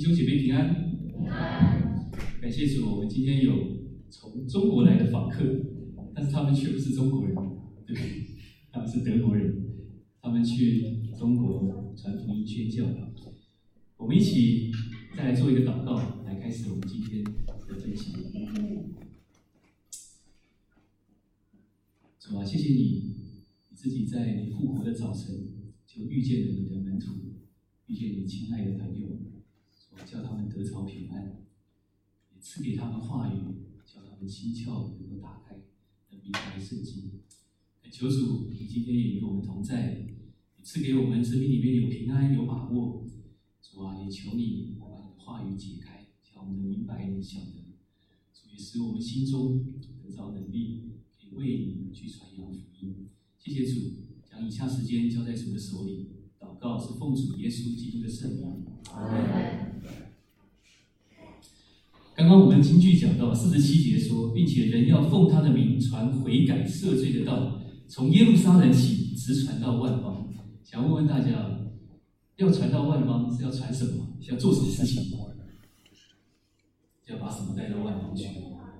兄姐妹平安。感谢主，我们今天有从中国来的访客，但是他们却不是中国人，对不对？他们是德国人，他们去中国传福音宣教。我们一起再来做一个祷告，来开始我们今天的分享。主啊，谢谢你自己在你复活的早晨就遇见了你的门徒，遇见你亲爱的朋友，叫他们得着平安，也赐给他们话语，叫他们心窍能够打开，能明白圣经。求主，你今天也与我们同在，也赐给我们生命里面有平安、有把握。主啊，也求你把你的话语解开，叫我们能明白你想的。主也使我们心中得着能力，可以为你去传扬福音。谢谢主，将以下时间交在主的手里。祷告是奉主耶稣基督的圣名。阿门。刚刚我们金句讲到47节说，并且人要奉他的名传悔改赦罪的道，从耶路撒冷起，直传到万邦。想问问大家，要传到万邦是要传什么？是要做什么事情？是要把什么带到万邦去？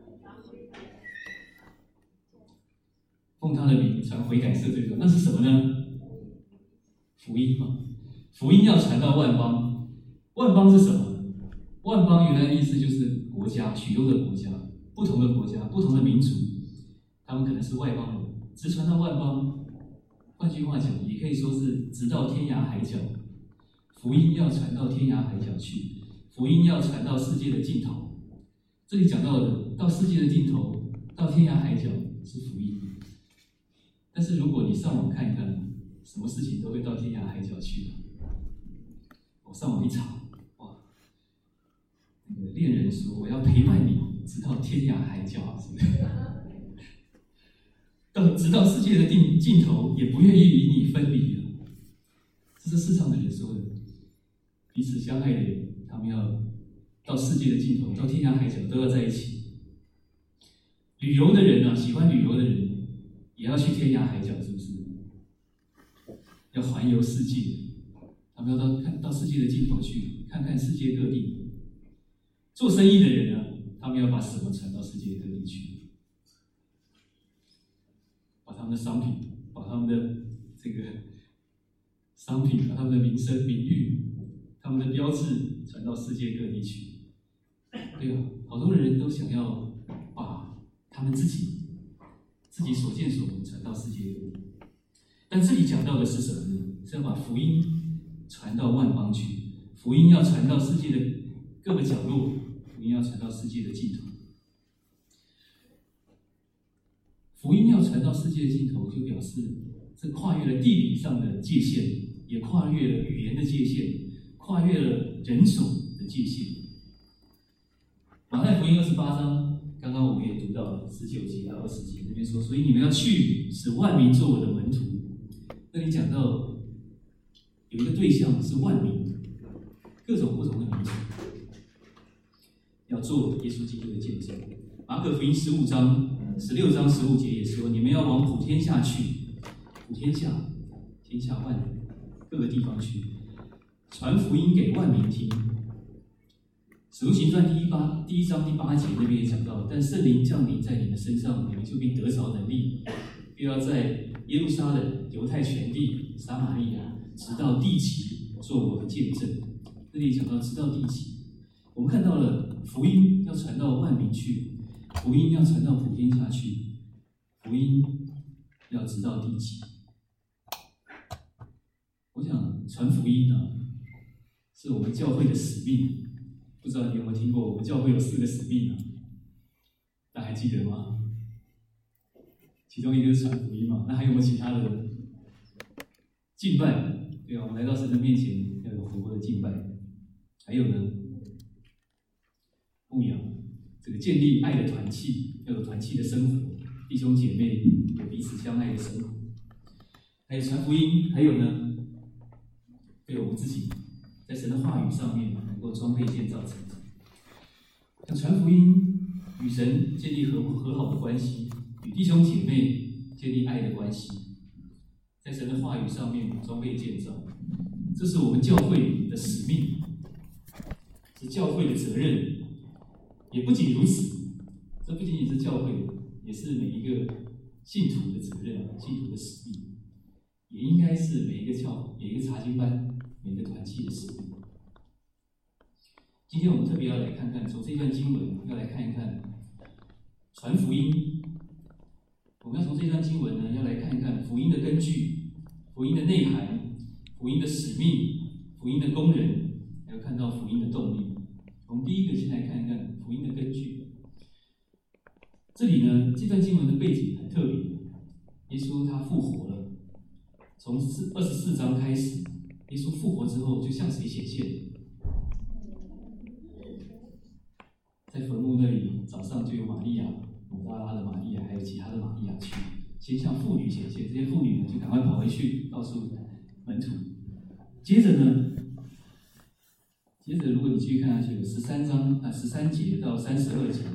奉他的名传悔改赦罪的道，那是什么呢？福音嘛，福音要传到万邦。万邦是什么？万邦原来的意思就是国家，许多的国家，不同的国家，不同的民族，他们可能是外邦人，直传到万邦。换句话讲，也可以说是直到天涯海角。福音要传到天涯海角去，福音要传到世界的尽头。这里讲到的，到世界的尽头，到天涯海角是福音。但是如果你上网看一看，什么事情都会到天涯海角去的。我上网一查，哇，那个恋人说我要陪伴你直到天涯海角，是不是？直到世界的尽头，也不愿意与你分离了。这是世上的人说的。彼此相爱的人，他们要到世界的尽头，到天涯海角都要在一起。旅游的人啊，喜欢旅游的人，也要去天涯海角，是不是？要环游世界，他们要到世界的尽头去，看看世界各地。做生意的人呢，他们要把什么传到世界各地去？把他们的商品，把他们的这个商品，把他们的名声、名誉、他们的标志传到世界各地去。对啊，好多人都想要把他们自己所见所闻传到世界各地。但这里讲到的是什么呢？是要把福音传到万邦去，福音要传到世界的各个角落，福音要传到世界的尽头。福音要传到世界的尽头，就表示这跨越了地理上的界限，也跨越了语言的界限，跨越了人种的界限。马太福音28章，刚刚我们也读到了19节到20节那边说，所以你们要去，使万民做我的门徒。那里讲到有一个对象是万民，各种不同的民族，要做耶稣基督的见证。马可福音16章15节也说，你们要往普天下去，普天下，天下万人，各个地方去，传福音给万民听。使徒行传第1章第8节那边也讲到，但圣灵降临在你们身上，你们就必得着能力，又要在耶路撒冷、犹太全地、撒玛利亚，直到地极，做我的见证。这里讲到直到地极，我们看到了福音要传到万民去，福音要传到普天下去，福音要直到地极。我想传福音呢，是我们教会的使命。不知道你有没有听过，我们教会有4个使命呢？大家还记得吗？其中一个是传福音嘛，那还有没有其他的？敬拜，对啊，我们来到神的面前要有活泼的敬拜。还有呢，牧养，这个建立爱的团契，要有团契的生活，弟兄姐妹有彼此相爱的生活。还有传福音，还有呢，对我们自己在神的话语上面能够装备建造成长。像传福音，与神建立和好的关系，与弟兄姐妹建立爱的关系，在神的话语上面装备建造，这是我们教会的使命。 是教会的责任。也不仅如此，这不仅仅是教会，也是每一个信徒的责任、信徒的使命，也应该是每一个查经班、每一个团契的使命。今天我们特别要来看看，从这段经文要来看一看传福音。我们要从这段经文呢，要来看一看福音的根据、福音的内涵、福音的使命、福音的工人，还有看到福音的动力。我们第一个先来看一看福音的根据。这里呢，这段经文的背景很特别，耶稣他复活了。从24章开始，耶稣复活之后就向谁显现？在坟墓那里，早上就有玛利亚、抹大拉的玛利亚，还有其他的玛利亚去，先向妇女显现。这些妇女呢，就赶快跑回去告诉门徒。接着，如果你继续看下去，有13节到32节，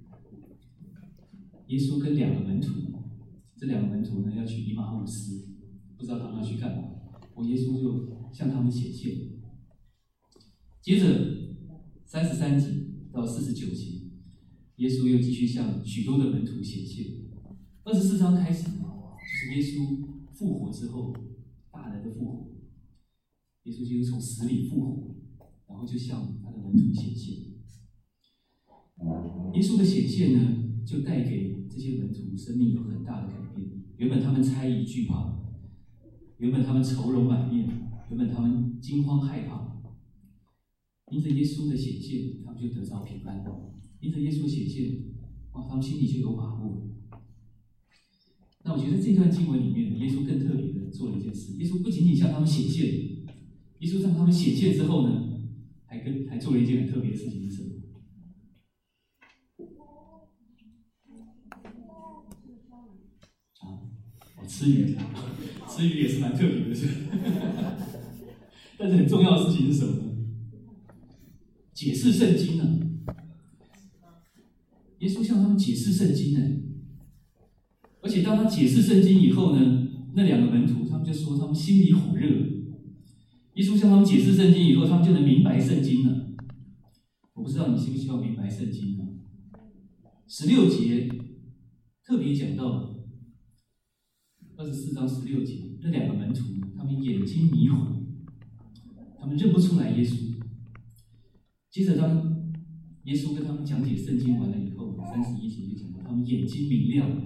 耶稣跟两个门徒，这两个门徒呢要去以马忤斯，不知道他们要去干嘛。耶稣就向他们显现。接着33节到49节，耶稣又继续向许多的门徒显现。24章开始呢，就是耶稣复活之后，大能的复活。耶稣基督从死里复活，然后就向他的门徒显现。耶稣的显现呢，就带给这些门徒生命有很大的改变。原本他们猜疑惧怕，原本他们愁容满面，原本他们惊慌害怕。因着耶稣的显现，他们就得着平安。因着耶稣显现，他们心里就有把握。那我觉得这段经文里面，耶稣更特别的做了一件事。耶稣不仅仅向他们显现，耶稣向他们显现之后呢，还做了一件很特别的事情，是什么？吃鱼，吃鱼也是蛮特别的事。但是很重要的事情是什么呢？解释圣经呢？耶稣向他们解释圣经呢。而且当他解释圣经以后呢，那两个门徒他们就说他们心里火热。耶稣向他们解释圣经以后，他们就能明白圣经了。我不知道你希不希望明白圣经呢？16节特别讲到24章16节，那两个门徒他们眼睛迷糊，他们认不出来耶稣。接着当耶稣跟他们讲解圣经完了以后，31节就讲到他们眼睛明亮。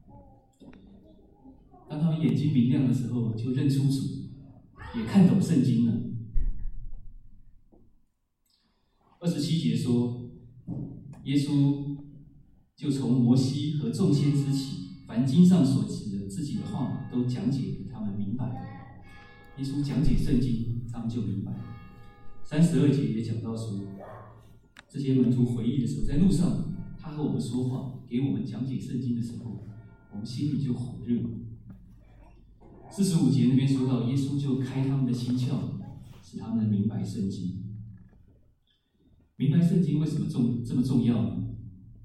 当他们眼睛明亮的时候，就认出主，也看懂圣经了。27节说，耶稣就从摩西和众先知起，凡经上所指的自己的话，都讲解给他们明白了。耶稣讲解圣经，他们就明白。32节也讲到说，这些门徒回忆的时候，在路上他和我们说话，给我们讲解圣经的时候，我们心里就火热。45节那边说到，耶稣就开他们的心窍，使他们明白圣经。明白圣经为什么这么重要呢？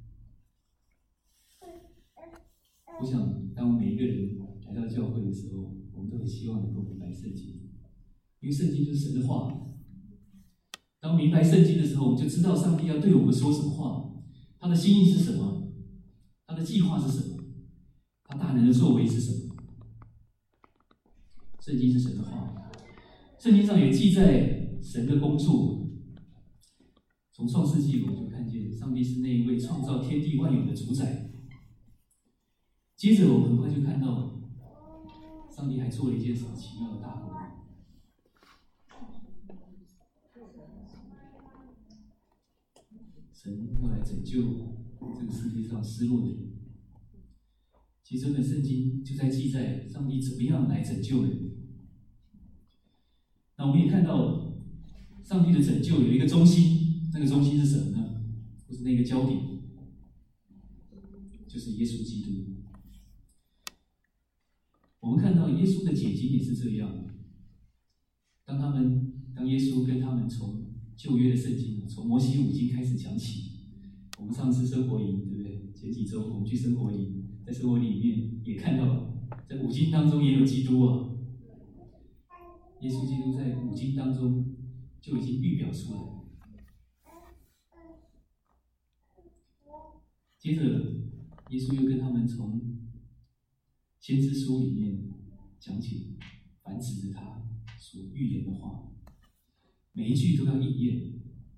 我想，当每一个人来到教会的时候，我们都很希望能够明白圣经，因为圣经就是神的话。当明白圣经的时候，我们就知道上帝要对我们说什么话，他的心意是什么，他的计划是什么，他大能的作为是什么。圣经是神的话，圣经上也记载神的工作。从创世纪我们就看见上帝是那一位创造天地万有的主宰。接着我们很快就看到上帝还做了一件什么奇妙的大工。神要来拯救这个世界上失落的人。其实这本圣经就在记载上帝怎么样来拯救人。那我们也看到上帝的拯救有一个中心，那个中心是什么呢？或是那个焦点，就是耶稣基督。我们看到耶稣的解经也是这样。当耶稣跟他们从旧约的圣经，从摩西五经开始讲起，我们上次生活营，对不对？前几周我们去生活营，在生活里面也看到，在五经当中也有基督啊。耶稣基督在五经当中就已经预表出来。 接着，耶稣又跟他们从先知书里面讲解凡指着他所预言的话，每一句都要应验。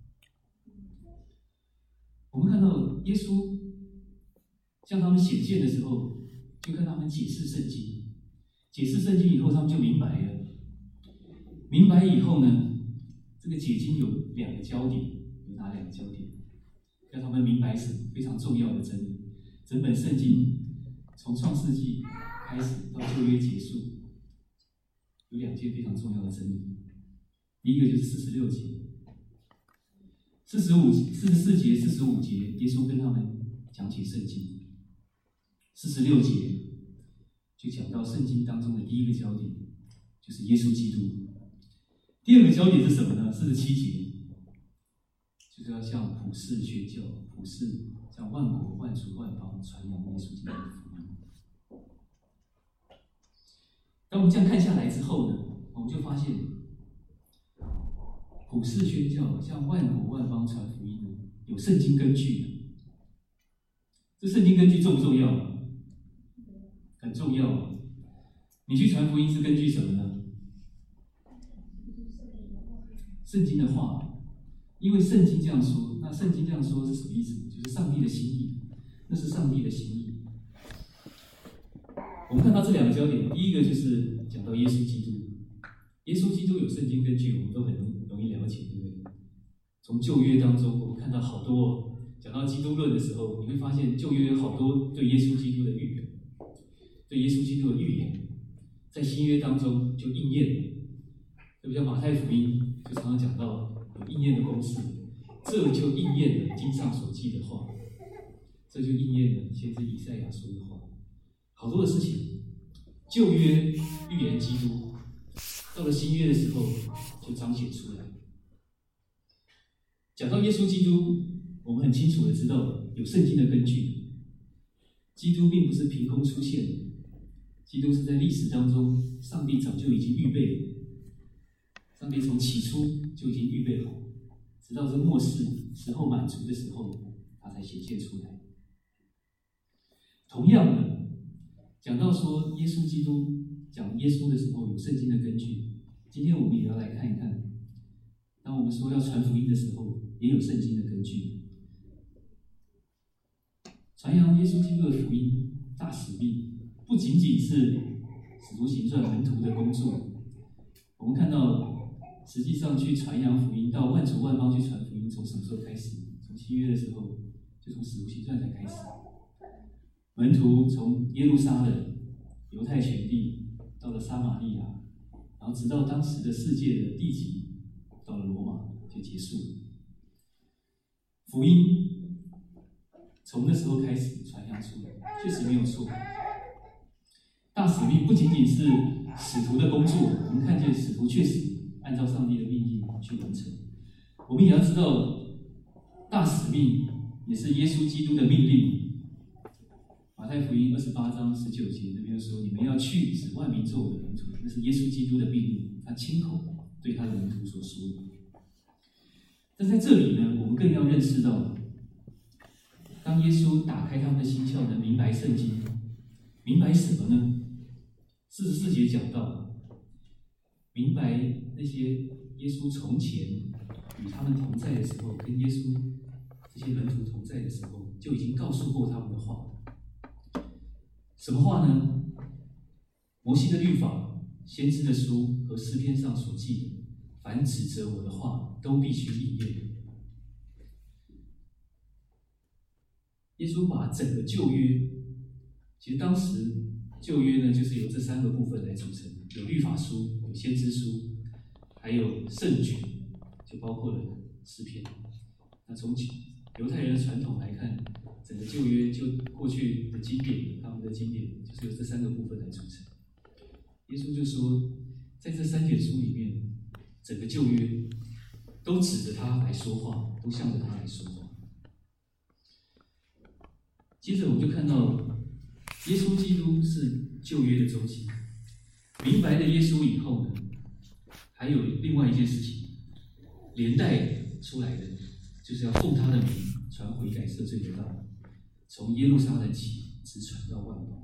我们看到耶稣向他们显现的时候，就跟他们解释圣经。解释圣经以后，他们就明白了。明白以后呢，这个解经有两个焦点，有哪两个焦点？让他们明白什么非常重要的真理。整本圣经从创世纪开始到旧约结束，有两件非常重要的真理。第一个就是46节、44节、45节，耶稣跟他们讲解圣经。46节就讲到圣经当中的第一个焦点，就是耶稣基督。第二个焦点是什么呢？47节就是要向普世宣教，普世向万国万族万邦传扬耶稣基督的福音。当我们这样看下来之后呢，我们就发现，普世宣教向万国万邦传福音呢，有圣经根据的。这圣经根据重不重要？很重要。你去传福音是根据什么呢？圣经的话，因为圣经这样说，那圣经这样说是什么意思？就是上帝的心意，那是上帝的心意。我们看到这两个焦点，第一个就是讲到耶稣基督。耶稣基督有圣经根据，我们都很容易了解，对不对？从旧约当中，我们看到好多讲到基督论的时候，你会发现旧约有好多对耶稣基督的预表，对耶稣基督的预言，在新约当中就应验了。对不对？马太福音就常常讲到有应验的公式，这就应验了经上所记的话，这就应验了先知以赛亚说的话。好多的事情，旧约预言基督，到了新约的时候就彰显出来。讲到耶稣基督，我们很清楚的知道有圣经的根据。基督并不是凭空出现的，基督是在历史当中，上帝早就已经预备了。上帝从起初就已经预备好，直到这末世时候满足的时候，他才显现出来。同样的，讲到说耶稣基督，讲耶稣的时候有圣经的根据。今天我们也要来看一看，当我们说要传福音的时候，也有圣经的根据。传扬耶稣基督的福音大使命，不仅仅是使徒行传门徒的工作。我们看到，实际上去传扬福音，到万族万邦去传福音，从什么时候开始？从新约的时候，就从使徒行传才开始。门徒从耶路撒冷、犹太全地到了撒玛利亚，然后直到当时的世界的地极，到了罗马就结束了。福音从那时候开始传扬出来，确实没有错。大使命不仅仅是使徒的工作，我们看见使徒确实按照上帝的命令去完成。我们也要知道，大使命也是耶稣基督的命令。马太福音28章19节那边说：“你们要去，使万民做我的门徒。”那是耶稣基督的命令，他亲口对他的门徒所说的。但在这里呢，我们更要认识到，当耶稣打开他们的心窍，能明白圣经，明白什么呢？44节讲到，明白那些耶稣从前与他们同在的时候，跟耶稣这些门徒同在的时候，就已经告诉过他们的话。什么话呢？摩西的律法、先知的书和诗篇上所记的，凡指责我的话，都必须应验。耶稣把整个旧约，其实当时旧约呢，就是由这3个部分来组成，有律法书、有先知书，还有圣卷，就包括了诗篇。那从犹太人的传统来看，整个旧约就过去的经典，他们的经典就是由这3个部分来组成。耶稣就说，在这3卷书里面，整个旧约都指着他来说话，都向着他来说话。接着我们就看到，耶稣基督是旧约的中心。明白了耶稣以后呢，还有另外一件事情，连带出来的，就是要奉他的名传悔改赦罪的道。 从耶路撒冷起，直传到万邦。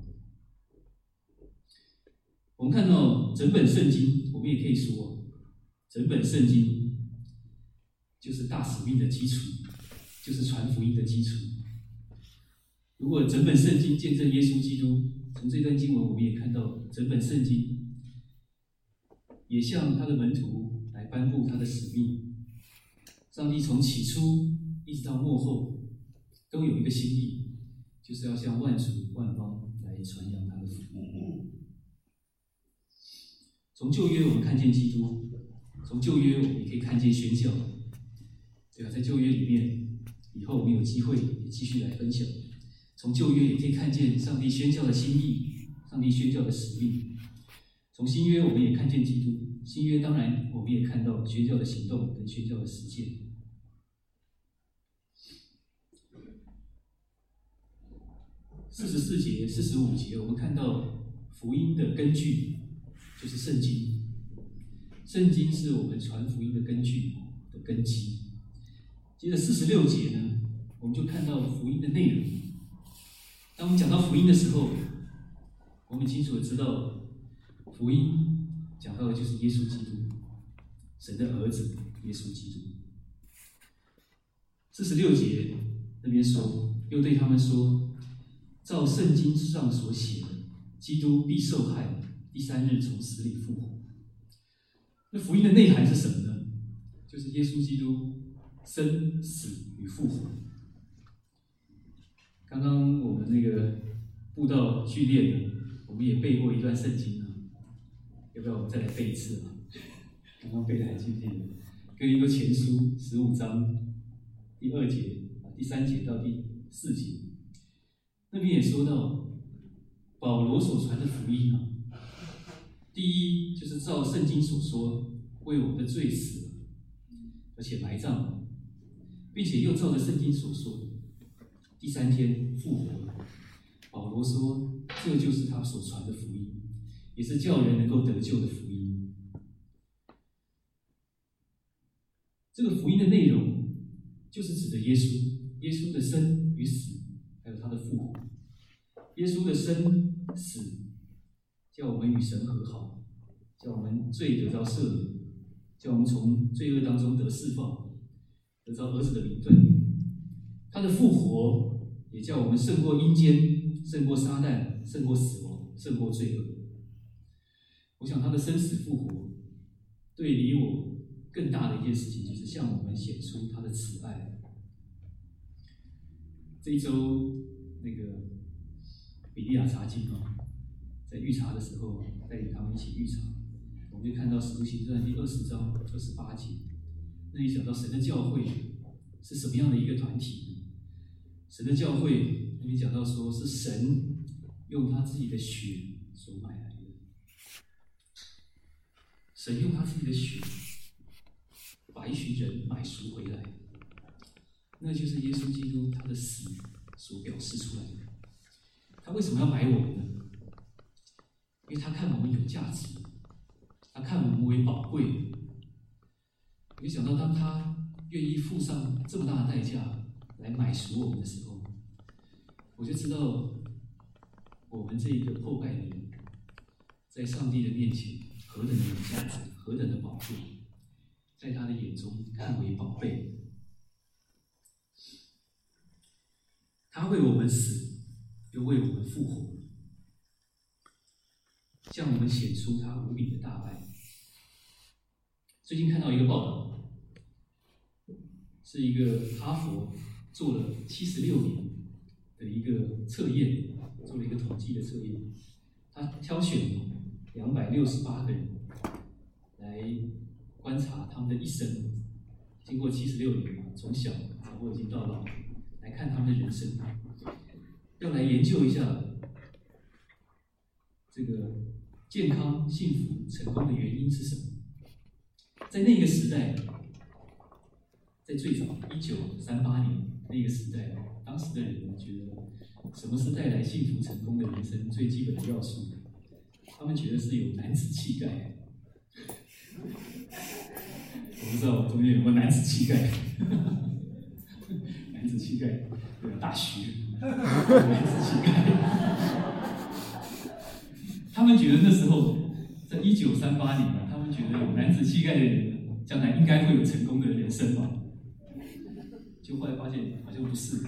我们看到整本圣经，我们也可以说，整本圣经就是大使命的基础，就是传福音的基础。如果整本圣经见证耶稣基督，从这段经文我们也看到，整本圣经也向他的门徒来颁布他的使命。上帝从起初一直到末后，都有一个心意，就是要向万族万方来传扬他的福音。从旧约我们看见基督，从旧约我们也可以看见宣教。对啊，在旧约里面，以后我们有机会也继续来分享。从旧约也可以看见上帝宣教的心意，上帝宣教的使命。从新约我们也看见基督，新约当然我们也看到宣教的行动跟宣教的实践。44节、45节，我们看到福音的根据就是圣经。圣经是我们传福音的根据的根基。接着46节呢，我们就看到福音的内容。当我们讲到福音的时候，我们清楚的知道，福音讲到的就是耶稣基督，神的儿子耶稣基督。46节那边说，又对他们说，照圣经上所写的，基督必受害，第3日从死里复活。那福音的内涵是什么呢？就是耶稣基督生死与复活。刚刚我们那个布道训练呢，我们也背过一段圣经啊，要不要我们再来背一次啊？刚刚背的还记不记得？哥林多前书15章第2节、第3节到第4节，那边也说到保罗所传的福音啊，第一就是照圣经所说，为我们的罪死了，而且埋葬了，并且又照着圣经所说，第3天复活了。保罗说，这就是他所传的福音，也是叫人能够得救的福音。这个福音的内容就是指的耶稣，耶稣的生与死，还有他的复活。耶稣的生死，叫我们与神和好，叫我们罪得到赦免，叫我们从罪恶当中得释放，得到儿子的名分。他的复活，也叫我们胜过阴间，胜过撒旦，胜过死亡，胜过罪恶。我想他的生死复活，对你我更大的一件事情，就是向我们显出他的慈爱。这一周那个比利亚查经啊，在预查的时候，带领他们一起预查，我们就看到《使徒行传》第20章28节，那里讲到神的教会是什么样的一个团体呢？神的教会那里讲到说，是神用他自己的血所买来的，神用他自己的血把一群人买赎回来，那就是耶稣基督他的死所表示出来的。他为什么要买我们呢？因为他看我们有价值，他看我们为宝贵。没想到当他愿意付上这么大的代价来买赎我们的时候，我就知道我们这一个破败的人，在上帝的面前何等的有价值，何等的宝贵，在他的眼中看为宝贝。他为我们死，又为我们复活，向我们显出他无比的大爱。最近看到一个报道，是一个哈佛做了76年的一个测验，做了一个统计的测验，他挑选了268个人来观察他们的一生，经过76年，从小然后已经到老，来看他们的人生，要来研究一下这个健康、幸福、成功的原因是什么。在那个时代，在最早1938年那个时代，当时的人觉得什么是带来幸福成功的人生最基本的要素？他们觉得是有男子气概。我不知道中间有没有男子气概，男子气概，对，大徐。 男子气概。他们觉得那时候，在1938年啊，他们觉得有男子气概的人，将来应该会有成功的人生吧。就后来发现好像不是。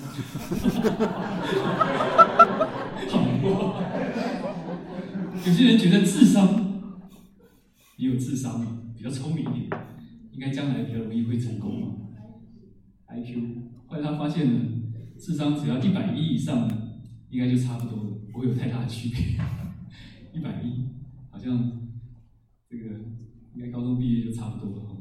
好难过。有些人觉得智商，你有智商嘛，比较聪明一点，应该将来比较容易会成功嘛。IQ， 后来他发现呢，智商只要110以上呢，应该就差不多了，不会有太大的区别。110，好像这个应该高中毕业就差不多了。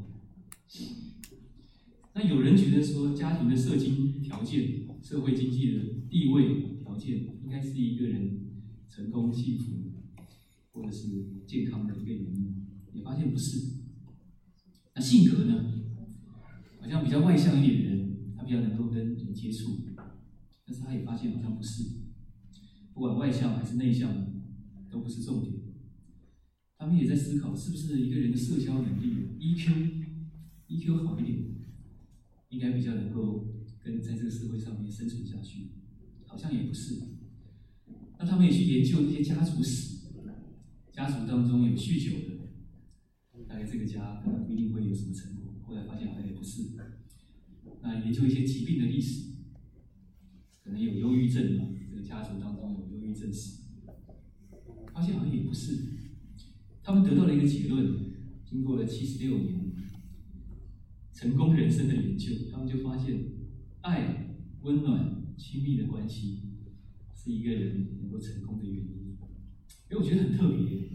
那有人觉得说，家庭的社经条件、社会经济的地位条件，应该是一个人成功、幸福或者是健康的一个原因。也发现不是。那性格呢？好像比较外向一点的人，他比较能够跟人接触，但是他也发现好像不是。不管外向还是内向，都不是重点。他们也在思考，是不是一个人的社交能力 EQ 好一点，应该比较能够跟在这个社会上面生存下去，好像也不是。那他们也去研究那些家族史，家族当中有酗酒的，大概这个家可能不一定会有什么成果。后来发现好像也不是。那研究一些疾病的历史，可能有忧郁症嘛，这个家族当中有忧郁症史，发现好像也不是。他们得到了一个结论，经过了76年成功人生的研究，他们就发现，爱、温暖、亲密的关系是一个人能够成功的原因。我觉得很特别。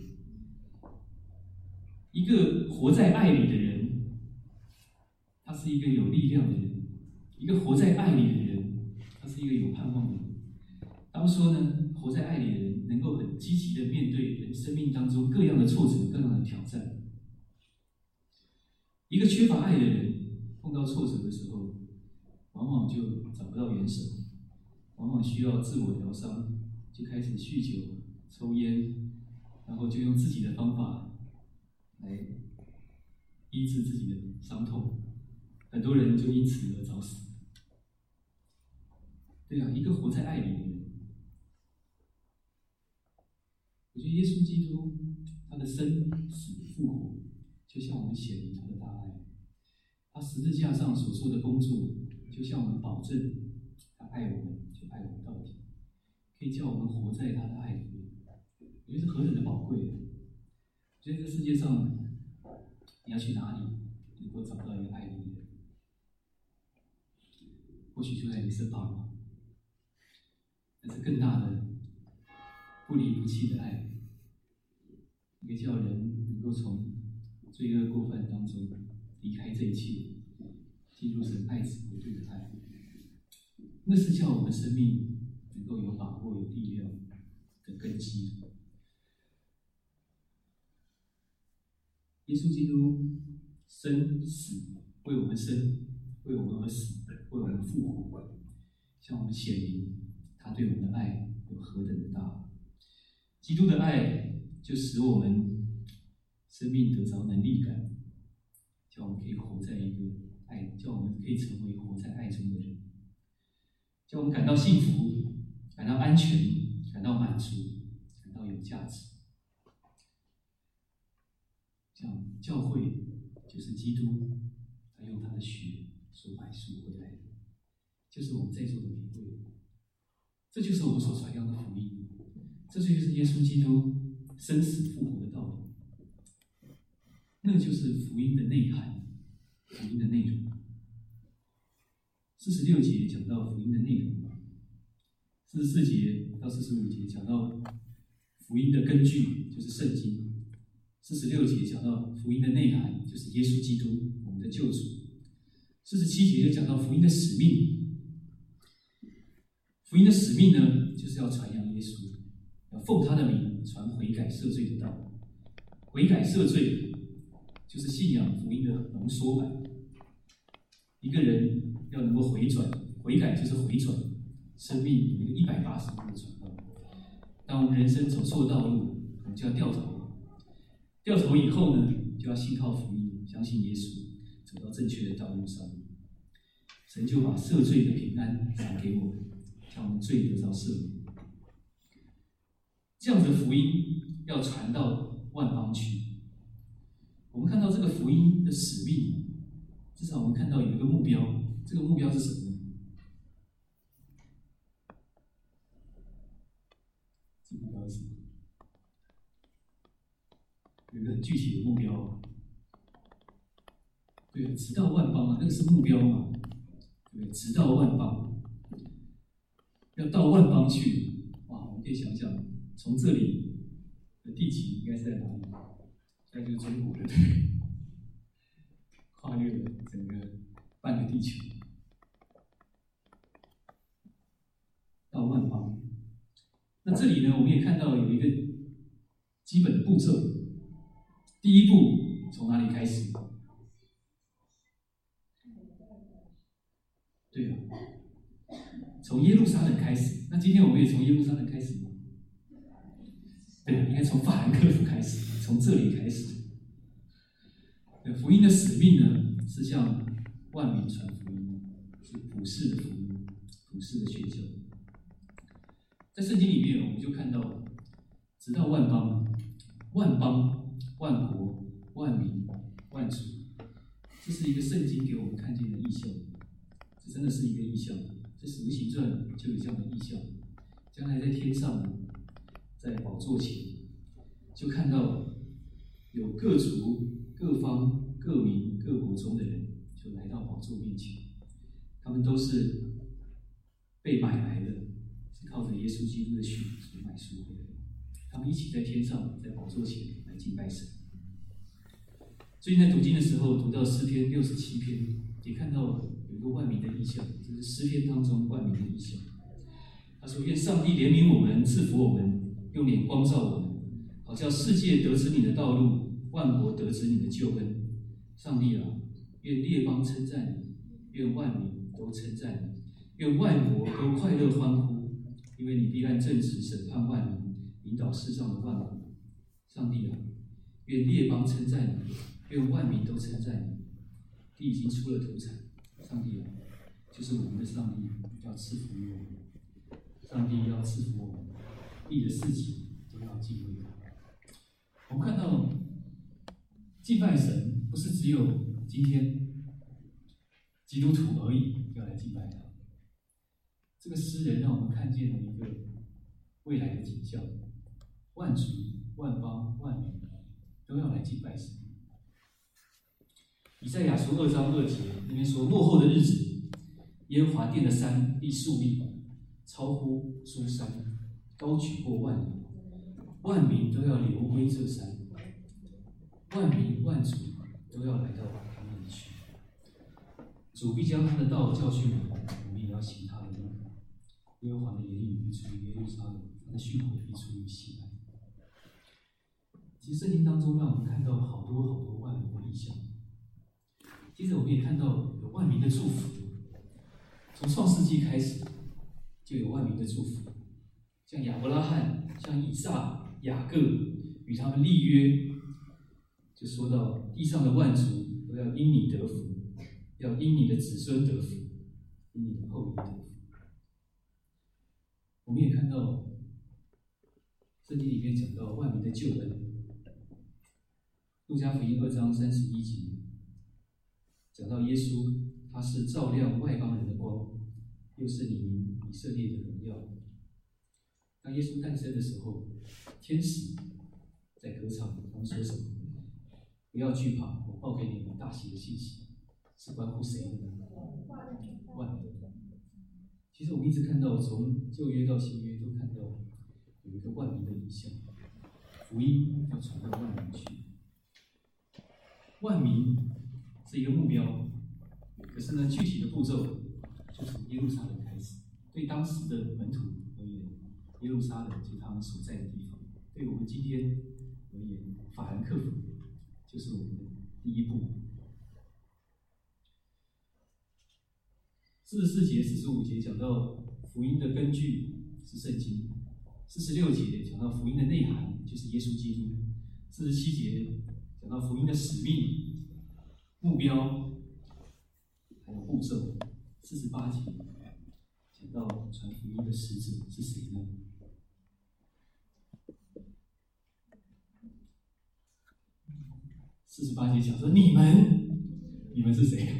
一个活在爱里的人，他是一个有力量的人；一个活在爱里的人，他是一个有盼望的人。他们说呢，活在爱里的人能够很积极的面对人生命当中各样的挫折、各样的挑战。一个缺乏爱的人，碰到挫折的时候，往往就找不到援手，往往需要自我疗伤，就开始酗酒、抽烟，然后就用自己的方法来医治自己的伤痛。很多人就因此而早死。对啊，一个活在爱里的人，我觉得耶稣基督他的生死复活，就像我们显明他的大爱。他十字架上所做的工作，就向我们保证他爱我们，就爱我们到底，可以叫我们活在他的爱里面。我觉得是何等的宝贵！我觉得这世界上，你要去哪里能够找到一个爱你的人？或许就在你身旁吧。但是更大的不离不弃的爱，一个叫人能够从罪恶过犯当中离开这一切，进入神爱子国度的爱，那是叫我们生命能够有把握、有力量的根基。耶稣基督生死为我们生，为我们而死，为我们复活，向我们显明他对我们的爱有何等的大。基督的爱就使我们生命得着能力感，叫我们可以活在一个爱，叫我们可以成为活在爱中的人，叫我们感到幸福，感到安全，感到满足，感到有价值。这样，教会就是基督，他用他的血所买赎回来的，就是我们在座的每位。这就是我们所传扬的福音，这就是耶稣基督生死复活的道理。那就是福音的内涵，福音的内容。46节讲到福音的内容，44节到45节讲到福音的根据，就是圣经。46节讲到福音的内涵，就是耶稣基督，我们的救主。47节就讲到福音的使命。福音的使命呢，就是要传扬耶稣，要奉他的名传悔改赦罪的道。悔改赦罪就是信仰福音的浓缩版。一个人要能够回转，悔改就是回转，生命有一个180度的转换。当我们人生走错道路，我们就要掉头。掉头以后呢，就要信靠福音，相信耶稣，走到正确的道路上。神就把赦罪的平安赏给我们， 让我们罪得着赦免。这样子的福音要传到万邦去。我们看到这个福音的使命，至少我们看到有一个目标，这个目标是什么呢？这个目标是什么？有一个很具体的目标。对，直到万邦啊，那个是目标嘛？对，直到万邦，要到万邦去。哇，我们可以想想，从这里的地极应该是在哪里？现在就是中国了，对，跨越了整个半个地球，到万邦。那这里呢，我们也看到有一个基本的步骤。第一步从哪里开始？对啊，从耶路撒冷开始。那今天我们也从耶路撒冷开始吗？对，应该从法兰克福开始，从这里开始。福音的使命呢，是向万民传福音，是普世的福音，普世的宣教。在圣经里面，我们就看到，直到万邦、万邦、万国、万民、万族，这是一个圣经给我们看见的意象。这真的是一个意象。这使徒行传就有这样的意象。将来在天上，在宝座前，就看到有各族、各方、各民、各国中的人，就来到宝座面前。他们都是被买来的，是靠着耶稣基督的血所买赎回来的。他们一起在天上，在宝座前来敬拜神。最近在读经的时候，读到诗篇67篇，也看到有一个万民的意象，这是诗篇当中万民的意象。他说：“愿上帝怜悯我们，赐福我们，用脸光照我们，好叫世界得知你的道路，万国得知你的救恩。上帝啊，愿列邦称赞你，愿万民都称赞你，愿万国都快乐欢呼，因为你必按正直审判万民，引导世上的万国。上帝啊，愿列邦称赞你，愿万民都称赞你。地已经出了土产，上帝啊，就是我们的上帝，要赐福于我们。上帝要赐福我们，地的四极都要敬畏他。”我们看到敬拜神不是只有今天基督徒而已要来敬拜他。这个诗人让我们看见了一个未来的景象：万族、万邦、万民都要来敬拜神。以赛亚书2章2节那边说：“末后的日子，耶和华殿的山必竖立，超乎诸山，高举过万里，万民都要流归这山，万民万族都要来到他那里去。主必将他的道教训我们，我们也要行他的路。耶和华的言语必出于耶路撒冷，他的训诲必出于西安。”其实圣经当中让我们看到好多好多万民的意象。接着我们也看到有万民的祝福，从创世纪开始就有万民的祝福，像亚伯拉罕、像以撒、雅各与他们立约，就说到地上的万族都要因你得福，要因你的子孙得福，因你的后裔得福。我们也看到圣经里面讲到万民的救恩，路加福音2章31节讲到耶稣，他是照亮外邦人的光，又是你民以色列的荣耀。当耶稣诞生的时候，天使在歌唱，他们说什么？不要惧怕，我报给你们大喜的信息，是关乎谁的呢？万民。其实我们一直看到，从旧约到新约都看到有一个万民的意象，福音要传到万民去。万民是一个目标，可是呢，具体的步骤就从耶路撒冷开始。对当时的门徒而言，耶路撒冷就是他们所在的地方；对我们今天而言，法兰克福就是我们的第一步。44节、45节讲到福音的根据是圣经；46节讲到福音的内涵就是耶稣基督；47节讲到福音的使命、目标还有步骤；48节讲讲到传福音的使者是谁呢？48节讲说你们是谁？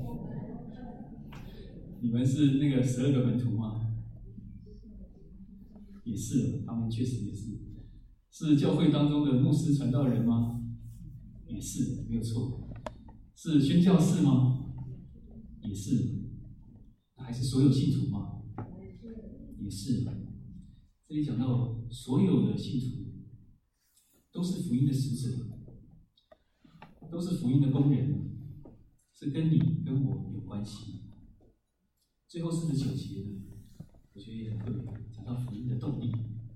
你们是那个12个门徒吗？也是，他们确实也是。是教会当中的牧师传道人吗？也是，没有错。是宣教士吗？也是。还是所有信徒吗？也是。这里讲到所有的信徒都是福音的使者，都是福音的工人，是跟你跟我有关系。最后49节呢，我觉得也很特别，讲到福音的动力。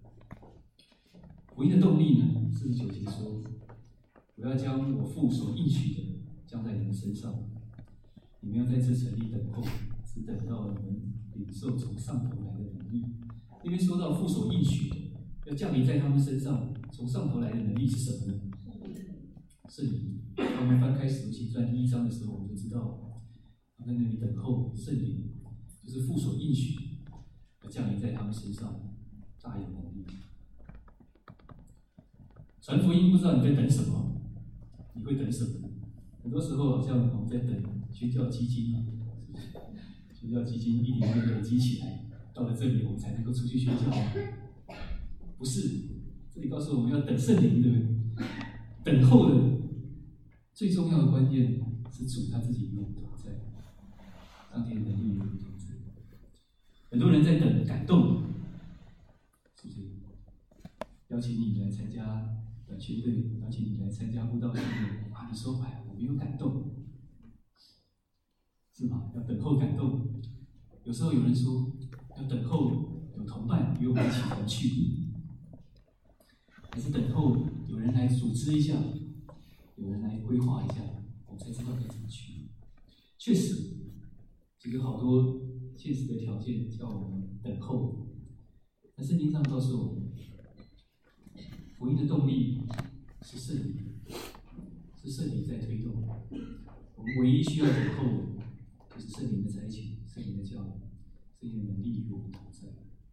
福音的动力呢，49节说：“我要将我父所应许的降在你们身上，你们要在这城里等候，只等到你们领受从上头来的能力。”这边说到父所应许的，要降临在他们身上，从上头来的能力是什么呢？圣灵。当我们翻开《使徒行传》第1章的时候，我们就知道，他们在那里等候圣灵，就是父所应许要降临在他们身上，大有能力。传福音不知道你在等什么，你会等什么呢？很多时候好像我们在等宣教基金啊，宣教基金一年累积起来，到了这里我们才能够出去宣教。不是，这里告诉我们要等圣灵，对不对？等候的最重要的关键是主他自己与我们同在，上帝的能力与我们同在。很多人在等感动，是不是？邀请你来参加短宣队，邀请你来参加布道训练啊！你说哎，我没有感动，是吗？要等候感动。有时候有人说要等候有同伴与我们一起同去，还是等候有人来组织一下，有人来规划一下，我们才知道该怎么去。确实，其实好多现实的条件叫我们等候，但圣经上告诉我们，福音的动力是圣灵，是圣灵在推动。我们唯一需要等候的，就是圣灵的差遣、圣灵的教导、圣灵的能力与我们同在。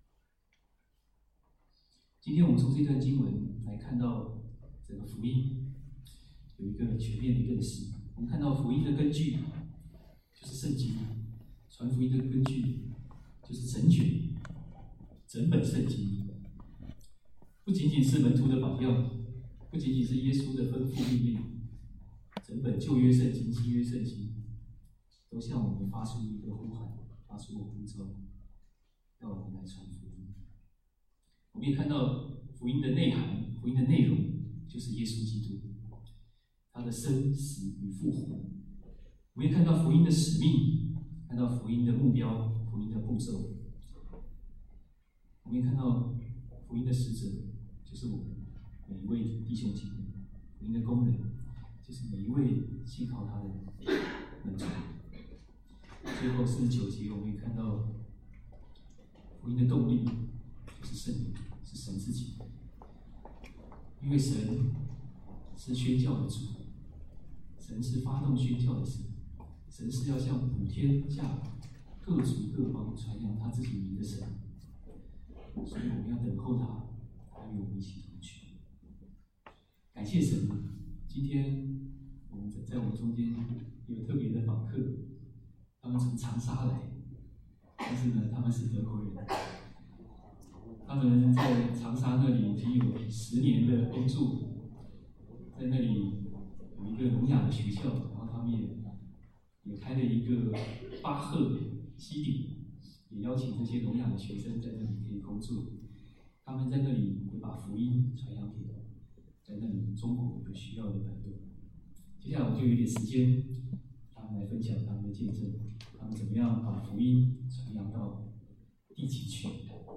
今天我们从这段经文来看到整个福音有一个全面的认识。我们看到福音的根据就是圣经，传福音的根据就是整本圣经，不仅仅是门徒的榜样，不仅仅是耶稣的吩咐命令，整本旧约圣经、新约圣经都向我们发出一个呼喊，发出呼召，要我们来传福音。我们也看到福音的内涵、福音的内容就是耶稣基督，他的生死与复活。我们也看到福音的使命，看到福音的目标、福音的步骤。我们也看到福音的使者，就是我们每一位弟兄姐妹；福音的工人，就是每一位信靠他的门徒。最后49节，我们也看到福音的动力就是圣灵，是神自己。因为神是宣教的主，神是发动宣教的神，神是要向普天下各族各邦传扬他自己名的神，所以我们要等候他，他与我们一起同去。感谢神，今天我们在我们中间有特别的访客，他们从长沙来，但是呢，他们是德国人。他们在长沙那里已经有10年的工作，在那里有一个聋哑的学校，然后他们也开了一个巴赫西顶，也邀请这些聋哑的学生在那里可以工作。他们在那里也把福音传扬给在那里中国有需要的朋友。接下来我就有点时间，他们来分享他们的见证，他们怎么样把福音传扬到地极去。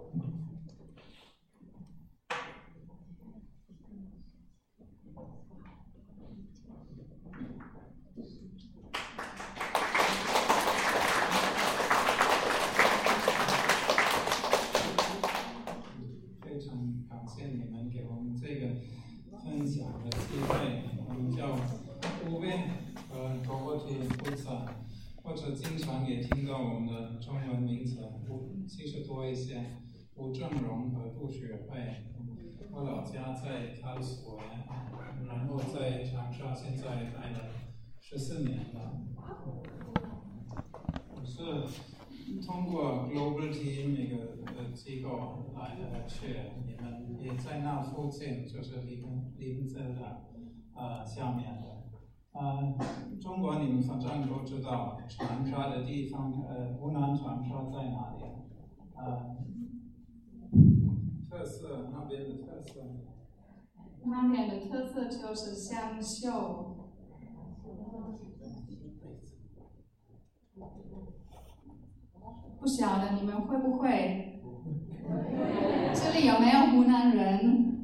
非常感谢你们给我们这个分享的机会。我们叫乌贝和罗伯特布萨， 或者经常也听到我们的中文名字，其实多一些。吴正荣和杜雪慧，我老家在karlsruhe，然后在长沙，现在待了14年了。我是通过 Global Team 那个机构来去，你们也在那附近，就是Liebenzell的下面的。中国你们反正都知道，长沙的地方，湖南长沙在哪里？特色那边的特色。 那边的特色就是湘绣。不晓得你们会不会？这里有没有湖南人？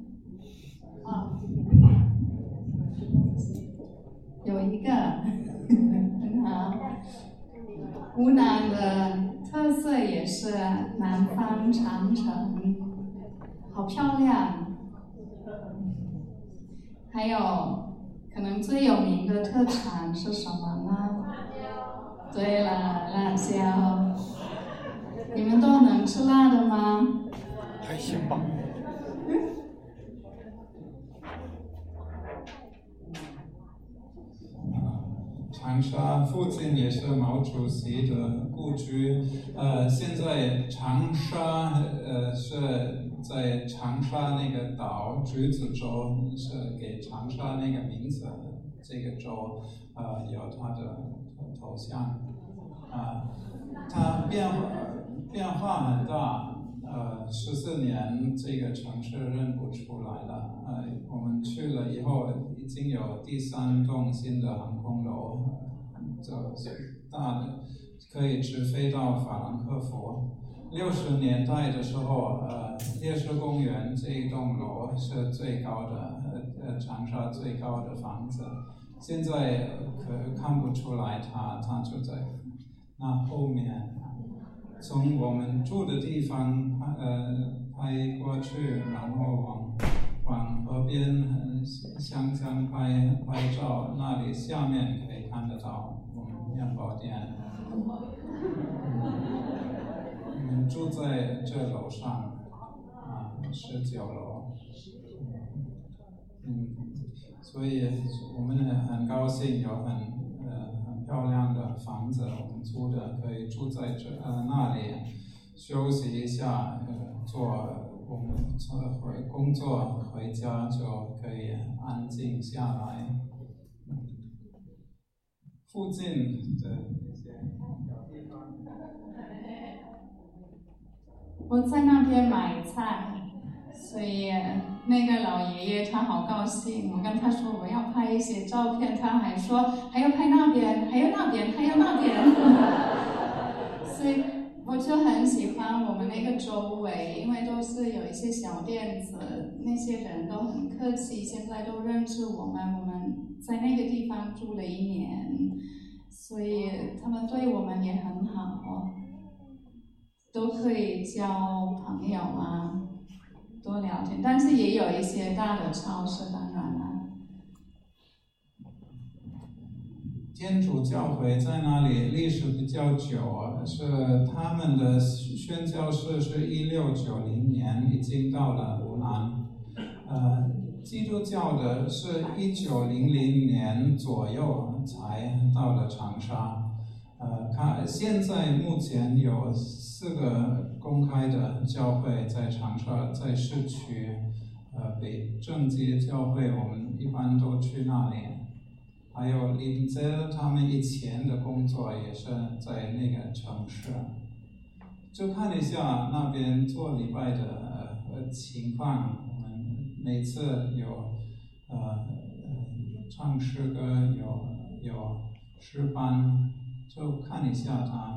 有一个，很好。湖南的特色也是南方长城，好漂亮。还有，可能最有名的特产是什么呢？对了，辣椒。你们都能吃辣的吗？ 还行吧。 长沙附近也是毛主席的故居。现在长沙是在长沙那个岛，橘子洲是给长沙那个名字，这个州有他的头像。它变化很大。14年这个城市认不出来了。我们去了以后，已经有第3栋新的航空楼，这大的可以直飞到法兰克福。60年代的时候，烈士公园这一栋楼是最高的，长沙最高的房子。现在看不出来它就在那后面。从我们住的地方拍过去，然后往河边香江拍照，那里下面可以看得到我们面包店。我们住在这楼上，19楼。所以我们很高兴有很漂亮的房子，我们租的可以住在那里休息一下，我们工作回家就可以安静下来。附近的一些小地方。 我在那边买菜，所以那个老爷爷他好高兴。我跟他说我要拍一些照片，他还说还要拍那边，还有那边，还有那边。所以我就很喜欢我们那个周围，因为都是有一些小店子，那些人都很客气，现在都认识我们。我们在那个地方住了1年，所以他们对我们也很好，都可以交朋友啊，多聊天。但是也有一些大的超市，当然了。 天主教会在那里历史比较久，是他们的宣教士是1690年已经到了湖南。基督教的是1900年左右才到了长沙。现在目前有4个公开的教会在长沙，在市区。北正基教会我们一般都去那里。还有Liebenzell他们以前的工作也是在那个城市。就看一下那边做礼拜的情况。我们每次有唱诗歌，有诗班，就看一下他。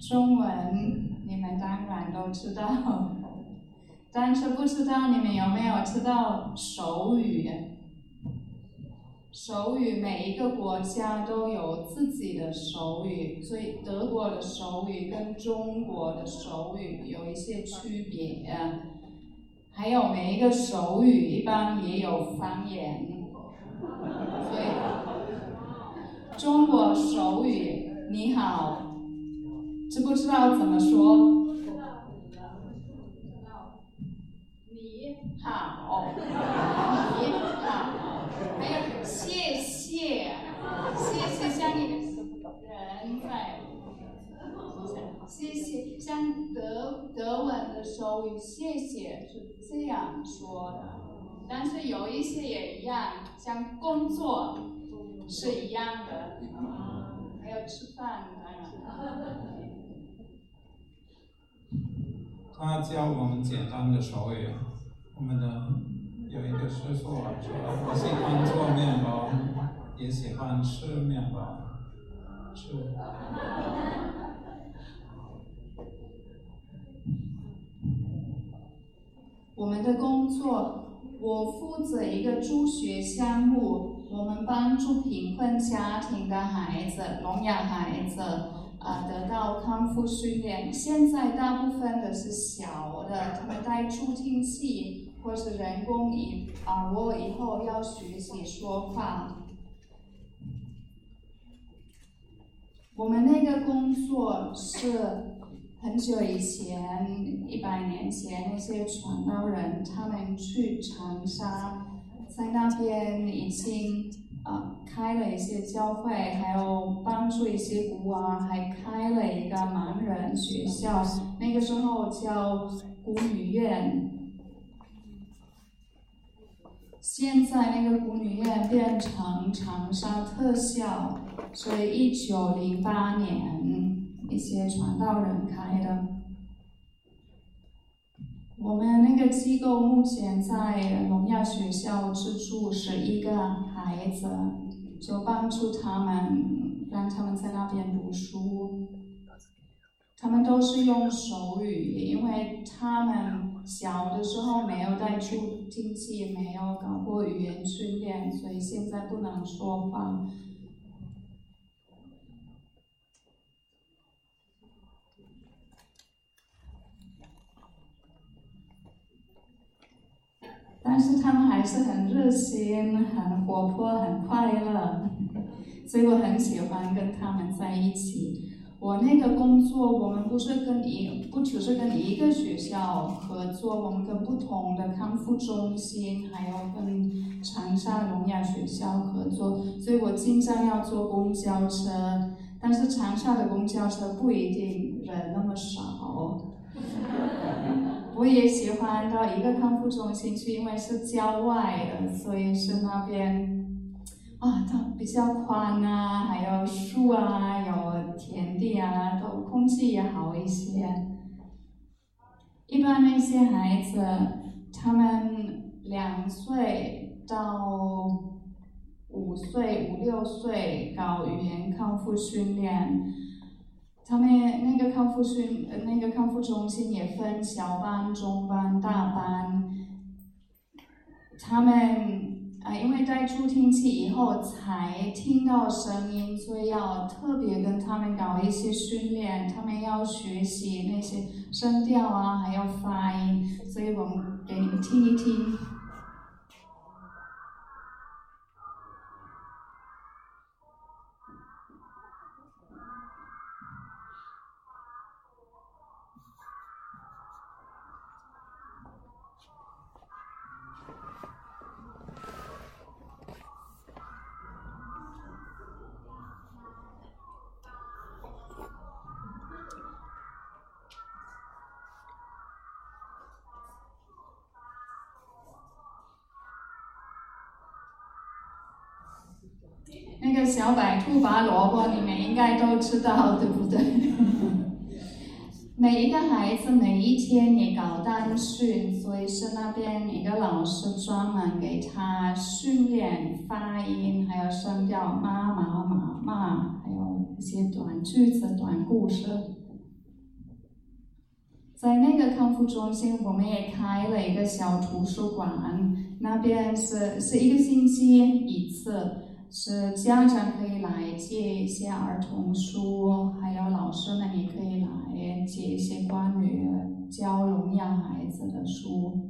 中文你们当然都知道，但是不知道你们有没有知道手语？手语每一个国家都有自己的手语，所以德国的手语跟中国的手语有一些区别。还有每一个手语一般也有方言，所以中国手语你好，知不知道怎么说？你好，你好，还有谢谢，谢谢像你的人在，谢谢像德文的手语，谢谢是这样说的，但是有一些也一样，像工作是一样的，还有吃饭当然。 他教我们简单的手语，我们的有一个师傅说，我喜欢做面包，也喜欢吃面包，吃。 我们的工作，我负责一个助学项目，我们帮助贫困家庭的孩子、聋哑孩子，得到康复训练。现在大部分的是小的，他们戴助听器或是人工耳蜗，以后要学习说话。我们那个工作是很久以前，100年前那些传道人，他们去长沙，在那边已经开了一些教会，还有帮助一些孤儿，还开了一个盲人学校，那个时候叫孤女院。现在那个孤女院变成长沙特校，所以1908年一些传道人开的。我们那个机构目前在聋哑学校资助11个孩子，就帮助他们，让他们在那边读书。他们都是用手语，因为他们小的时候没有戴助听器，没有搞过语言训练，所以现在不能说话。但是他们还是很热心、很活泼、很快乐，所以我很喜欢跟他们在一起。我那个工作，我们不只是跟一个学校合作，我们跟不同的康复中心，还有跟长沙聋哑学校合作，所以我经常要坐公交车，但是长沙的公交车不一定人那么少。我也喜欢到一个康复中心去，因为是郊外的，所以是那边它比较宽啊，还有树啊，有田地啊，都空气也好一些。一般那些孩子，他们2岁到5岁、5、6岁搞语言康复训练。他们那个康复中心也分小班、中班、大班。他们因为戴助听器以后才听到声音，所以要特别跟他们搞一些训练。他们要学习那些声调啊，还有发音，所以我们给你们听一听。那个小白兔拔萝卜，你们应该都知道，对不对？每一个孩子每一天也搞单训，所以是那边一个老师专门给他训练发音，还有声调，妈妈妈妈，还有一些短句子、短故事。 在那个康复中心，我们也开了一个小图书馆，那边是一个星期一次，是家长可以来借一些儿童书，还有老师们也可以来借一些关于教聋哑孩子的书。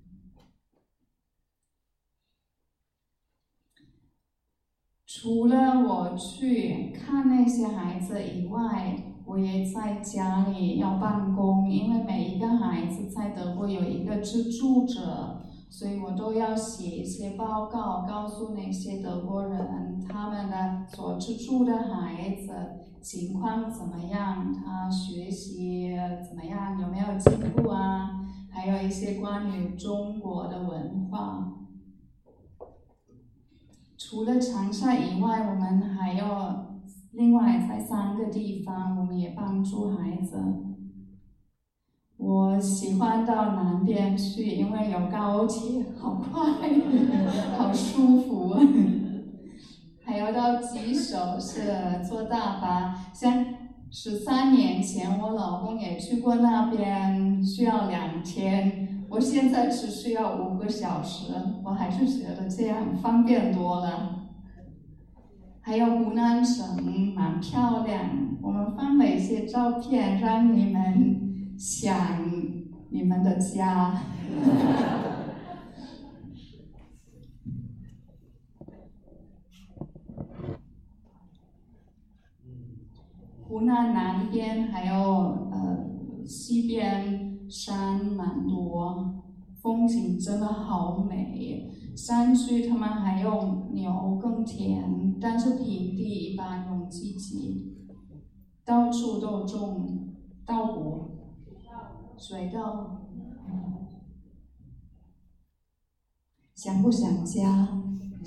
除了我去看那些孩子以外，我也在家里要办公，因为每一个孩子在德国有一个资助者，所以我都要写一些报告，告诉那些德国人他们的所资助的孩子情况怎么样，他学习怎么样，有没有进步啊，还有一些关于中国的文化。除了长沙以外，我们还有另外在3个地方，我们也帮助孩子。我喜欢到南边去，因为有高铁，好快，好舒服。还有到吉首是坐大巴，像13年前我老公也去过那边，需要2天，我现在只需要5个小时，我还是觉得这样方便多了。还有湖南省蛮漂亮，我们放了一些照片，让你们想你们的家。湖南南边还有西边山蛮多，风景真的好美。山区他们还用牛耕田，但是平地一般用机器，到处都种稻谷、水稻。想不想家？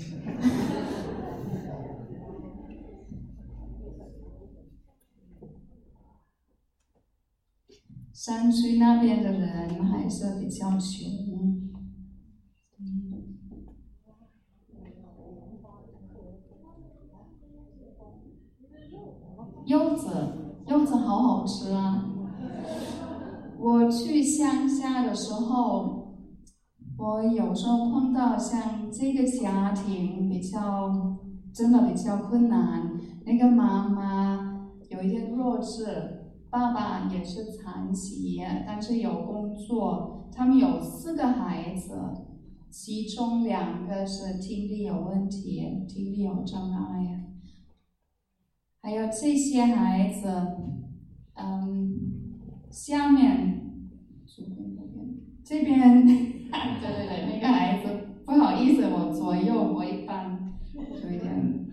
山区那边的人还是比较穷。柚子好好吃啊！我去乡下的时候，我有时候碰到像这个家庭真的比较困难，那个妈妈有一点弱智，爸爸也是残疾，但是有工作，他们有4个孩子，其中2个是听力有问题，听力有障碍。还有这些孩子，下面这边，对，那个孩子，不好意思，我左右我一般有一点。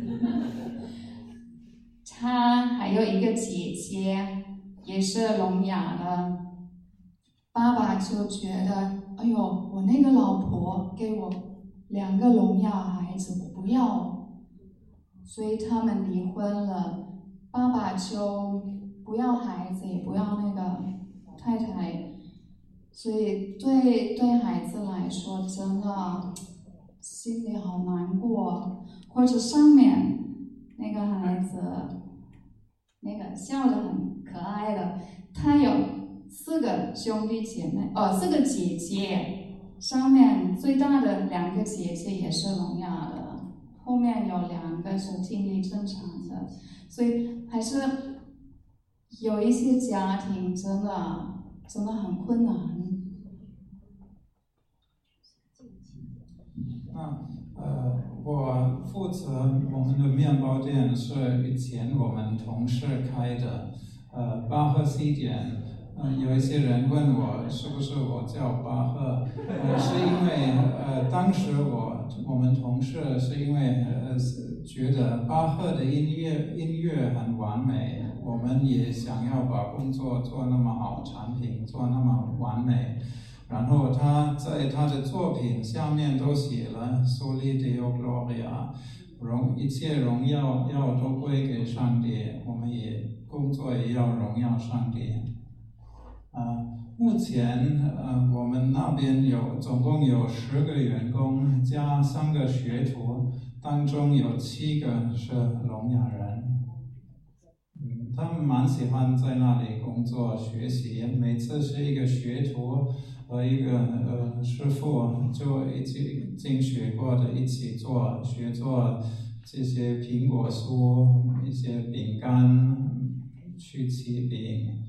他还有一个姐姐，也是聋哑的。爸爸就觉得，哎呦，我那个老婆给我2个聋哑孩子，我不要，所以他们离婚了。爸爸就不要孩子，也不要那个太太，所以对孩子来说，真的心里好难过。或者上面那个孩子，那个笑得很可爱的，他有4个兄弟姐妹，4个姐姐，上面最大的2个姐姐也是聋哑的，后面有2个是听力正常的，所以还是有一些家庭真的很困难。 我负责我们的面包店是以前我们同事开的，巴赫西点。有一些人问我是不是我叫巴赫，是因为当时我们同事是因为觉得巴赫的音乐很完美，我们也想要把工作做那么好，产品做那么完美。然后他在他的作品下面都写了 Soli Deo Gloria， 一切荣耀都归给上帝，我们也工作也要荣耀上帝。目前我们那边总共有10个员工加3个学徒，当中有7个是聋哑人。 他们蛮喜欢在那里工作学习，每次是一个学徒和一个师傅就已经学过的一起学做这些苹果酥、一些饼干、曲奇饼，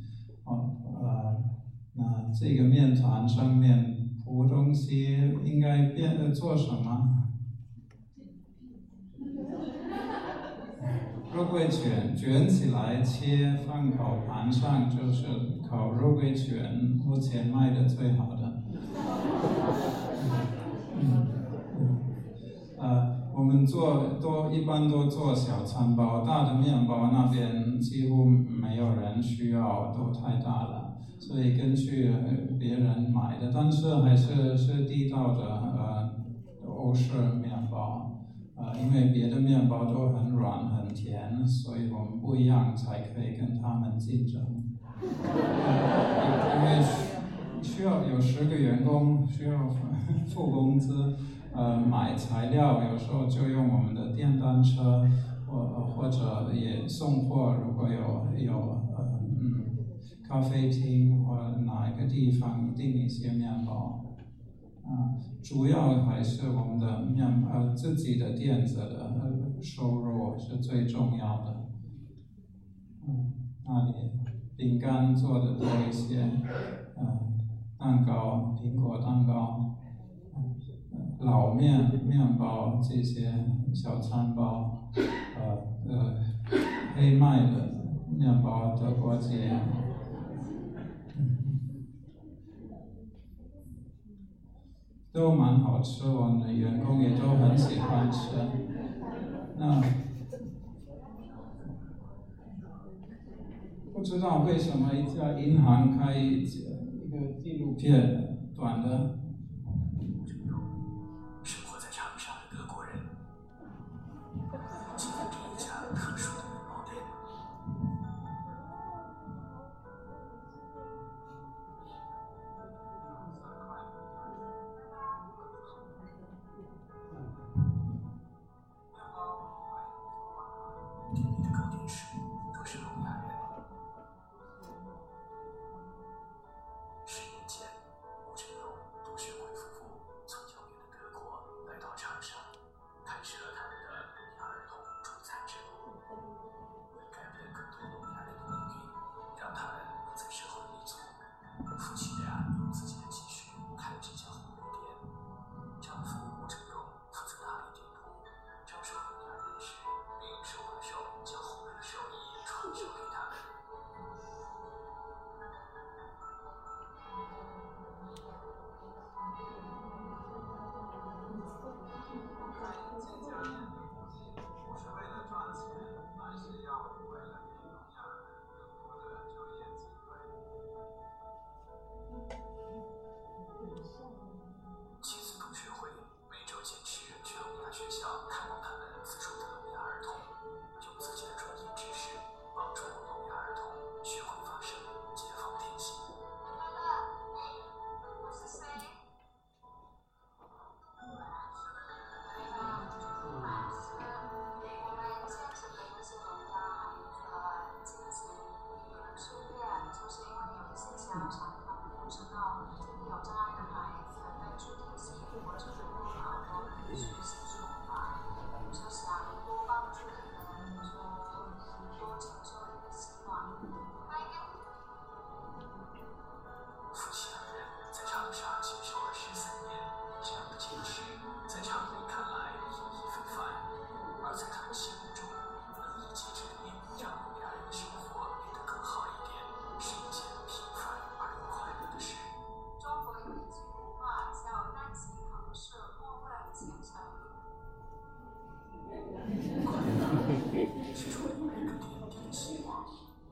那这个面团上面铺东西应该做什么？肉桂卷卷起来切放烤盘上，就是烤肉桂卷，目前卖的最好的。我们一般都做小餐包，大的面包那边几乎没有人需要，都太大了，所以根据别人买的，但是还是地道的欧式面包。因为别的面包都很软很甜，所以我们不一样才可以跟他们竞争。因为需要有10个员工，需要付工资，买材料，有时候就用我们的电单车，或者也送货，如果有咖啡厅或哪一个地方订一些面包。主要还是我们的自己的店子的收入是最重要的。那里饼干做的多一些，蛋糕、苹果蛋糕、老面包这些小餐包，黑麦的面包、德国结。都蛮好吃，我们的员工也都很喜欢吃。那不知道为什么一家银行开一个纪录片，短的。 生活在长沙的德国人，经营着一家特殊的面包店。店里的糕点师都是聋哑人。10年前，吴成荣、杜学会夫妇从遥远的德国来到长沙，开始了他们的聋哑儿童助残之路。为改变更多聋哑人的命运，让他们能在社会立足，夫妻俩用自己的积蓄开这家烘焙店。丈夫吴成荣负责打理店铺，招收聋哑人士，并用手把手将烘焙手艺传授给他们。 不是为了赚钱，而是要为了给聋哑人更多的就业机会。 妻子杜学会每周坚持去聋哑学校看望他们自述的聋哑儿童，用自己的专业知识帮助聋哑儿童学会发声，解放天性。 我是谁？ 夫妻2人在长沙坚守了13年，这样的坚持在常人看来意义非凡，而在他们心目中，能一己之力让聋哑人的生活变得更好一点，是一件平凡而又快乐的事。 中国有一句古话叫“单行横是莫问前程”。 快乐是充满每个点滴的希望。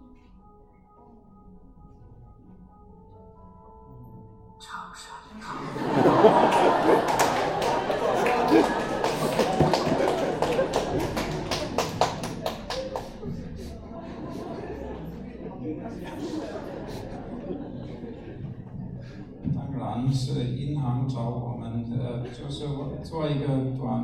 长沙人好。 当然是银行找我们，就是做一个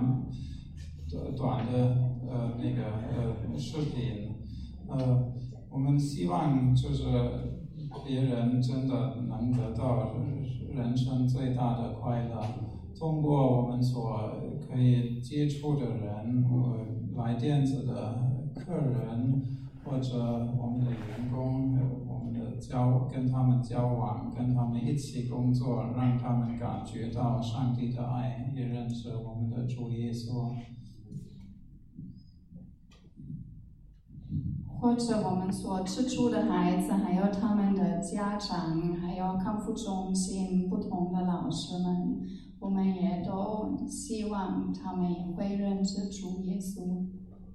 短的视频， 我们希望就是别人真的能得到人生最大的快乐，通过我们所可以接触的人，来电子的客人，或者我们的员工，我们的跟他们交往，跟他们一起工作，让他们感觉到上帝的爱，也认识我们的主耶稣。 或者我们所接触的孩子，还有他们的家长，还有康复中心不同的老师们，我们也都希望他们也会认识主耶稣。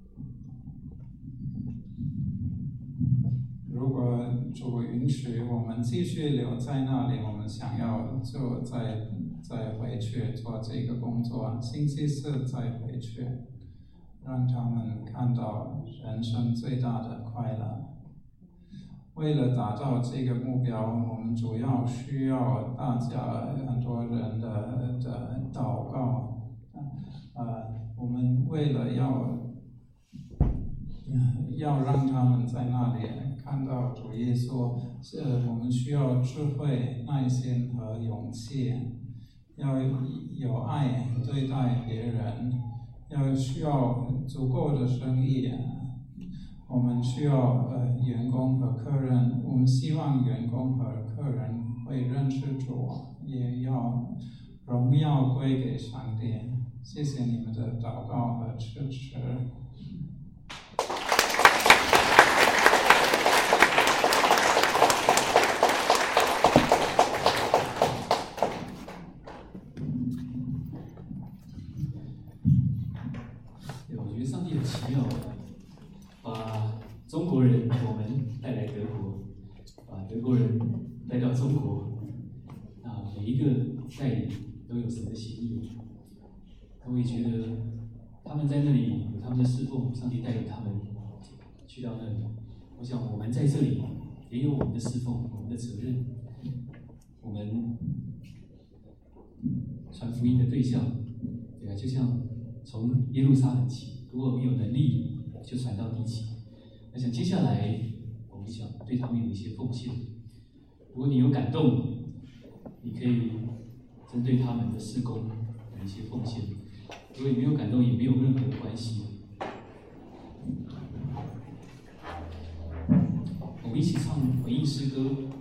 如果主允许我们继续留在那里，我们想要就再回去做这个工作，星期四再回去，让他们看到人生最大的快乐。为了达到这个目标，我们主要需要大家很多人的祷告。我们为了要让他们在那里看到主耶稣，我们需要智慧、耐心和勇气，要有爱对待别人，需要足够的生意。我们需要员工和客人，我们希望员工和客人会认识主，也要荣耀归给上帝。谢谢你们的祷告和支持。 我觉得上帝很奇妙，把中国人我们带来德国，把德国人带到中国，每一个带领都有神的心意。我也觉得他们在那里有他们的侍奉，上帝带领他们去到那里。我想我们在这里也有我们的侍奉，我们的责任。我们传福音的对象，对啊，就像从耶路撒冷起，如果我们有能力，就传到地起。我想接下来我们想对他们有一些奉献。如果你有感动，你可以针对他们的事工有一些奉献。如果你没有感动，也没有任何的关系。我们一起唱回应诗歌。